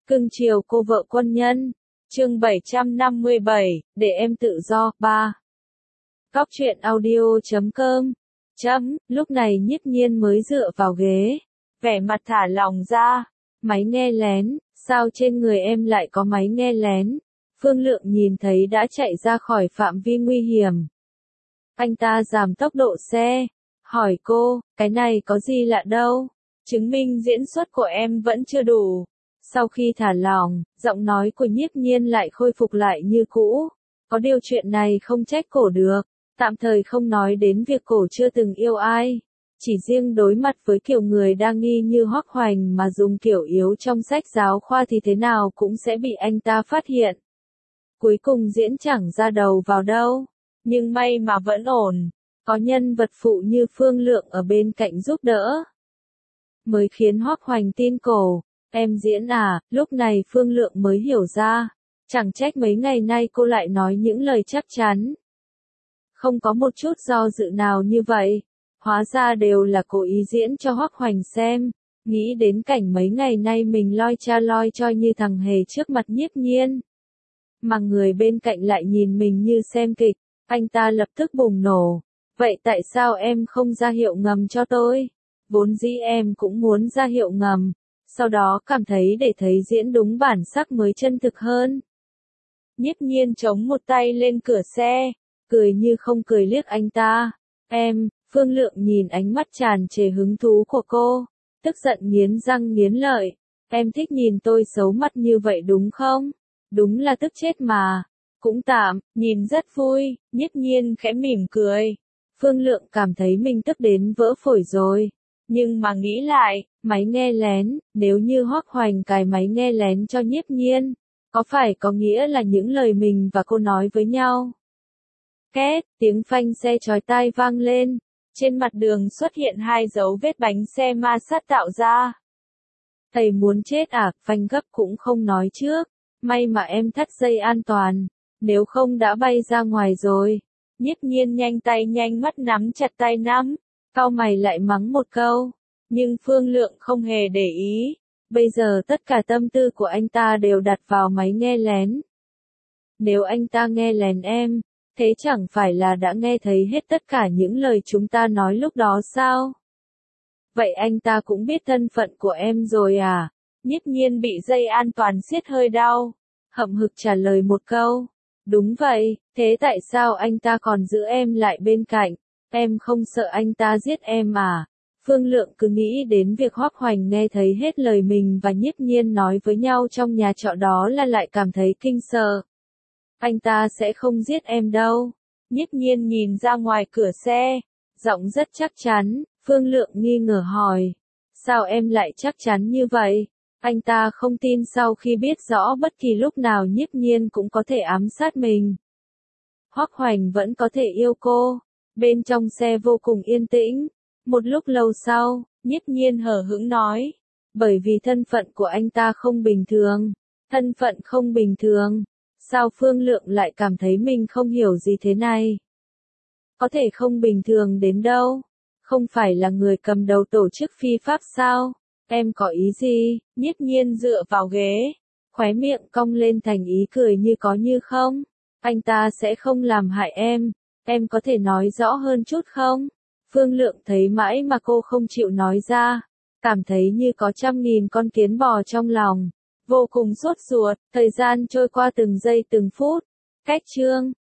Cưng chiều cô vợ quân nhân. Chương 757, để em tự do, 3. Góc truyện audio.com. Lúc này Nhiếp Nhiên mới dựa vào ghế, vẻ mặt thả lỏng ra. Máy nghe lén, sao trên người em lại có máy nghe lén? Phương Lượng nhìn thấy đã chạy ra khỏi phạm vi nguy hiểm. Anh ta giảm tốc độ xe, hỏi cô, cái này có gì lạ đâu, chứng minh diễn xuất của em vẫn chưa đủ. Sau khi thả lỏng, giọng nói của Nhiếp Nhiên lại khôi phục lại như cũ. Có điều chuyện này không trách cổ được, tạm thời không nói đến việc cổ chưa từng yêu ai. Chỉ riêng đối mặt với kiểu người đa nghi như Hoắc Hoành mà dùng kiểu yếu trong sách giáo khoa thì thế nào cũng sẽ bị anh ta phát hiện. Cuối cùng diễn chẳng ra đầu vào đâu, nhưng may mà vẫn ổn, có nhân vật phụ như Phương Lượng ở bên cạnh giúp đỡ, mới khiến Hoắc Hoành tin cổ. Em diễn à? Lúc này Phương Lượng mới hiểu ra, chẳng trách mấy ngày nay cô lại nói những lời chắc chắn, không có một chút do dự nào như vậy. Hóa ra đều là cố ý diễn cho Hoắc Hoành xem. Nghĩ đến cảnh mấy ngày nay mình loi cha loi choi như thằng hề trước mặt Nhiếp Nhiên, mà người bên cạnh lại nhìn mình như xem kịch, anh ta lập tức bùng nổ. Vậy tại sao em không ra hiệu ngầm cho tôi? Vốn dĩ em cũng muốn ra hiệu ngầm, sau đó cảm thấy để thấy diễn đúng bản sắc mới chân thực hơn. Nhiếp Nhiên chống một tay lên cửa xe, cười như không cười liếc anh ta. Em, Phương Lượng nhìn ánh mắt tràn trề hứng thú của cô, tức giận nghiến răng nghiến lợi. Em thích nhìn tôi xấu mặt như vậy đúng không? Đúng là tức chết mà. Cũng tạm, nhìn rất vui. Nhiếp Nhiên khẽ mỉm cười. Phương Lượng cảm thấy mình tức đến vỡ phổi rồi. Nhưng mà nghĩ lại, máy nghe lén, nếu như Hoắc Hoành cài máy nghe lén cho Nhiếp Nhiên, có phải có nghĩa là những lời mình và cô nói với nhau? Két, tiếng phanh xe chói tai vang lên. Trên mặt đường xuất hiện hai dấu vết bánh xe ma sát tạo ra. Thầy muốn chết à? Phanh gấp cũng không nói trước. May mà em thắt dây an toàn, nếu không đã bay ra ngoài rồi. Nhiếp Nhiên nhanh tay nhanh mắt nắm chặt tay nắm, cau mày lại mắng một câu. Nhưng Phương Lượng không hề để ý. Bây giờ tất cả tâm tư của anh ta đều đặt vào máy nghe lén. Nếu anh ta nghe lén em, thế chẳng phải là đã nghe thấy hết tất cả những lời chúng ta nói lúc đó sao? Vậy anh ta cũng biết thân phận của em rồi à? Nhiếp Nhiên bị dây an toàn siết hơi đau, hậm hực trả lời một câu. Đúng vậy, thế tại sao anh ta còn giữ em lại bên cạnh? Em không sợ anh ta giết em à? Phương Lượng cứ nghĩ đến việc Hoắc Hoành nghe thấy hết lời mình và Nhiếp Nhiên nói với nhau trong nhà trọ đó là lại cảm thấy kinh sợ. Anh ta sẽ không giết em đâu. Nhiếp Nhiên nhìn ra ngoài cửa xe, giọng rất chắc chắn. Phương Lượng nghi ngờ hỏi, sao em lại chắc chắn như vậy? Anh ta không tin sau khi biết rõ bất kỳ lúc nào Nhiếp Nhiên cũng có thể ám sát mình. Hoắc Hoành vẫn có thể yêu cô. Bên trong xe vô cùng yên tĩnh. Một lúc lâu sau, Nhiếp Nhiên hờ hững nói, bởi vì thân phận của anh ta không bình thường. Thân phận không bình thường. Sao Phương Lượng lại cảm thấy mình không hiểu gì thế này? Có thể không bình thường đến đâu? Không phải là người cầm đầu tổ chức phi pháp sao? Em có ý gì? Nhiếp Nhiên dựa vào ghế, khóe miệng cong lên thành ý cười như có như không. Anh ta sẽ không làm hại em có thể nói rõ hơn chút không? Phương Lượng thấy mãi mà cô không chịu nói ra, cảm thấy như có 100.000 con kiến bò trong lòng, vô cùng sốt ruột. Thời gian trôi qua từng giây từng phút. Cách chương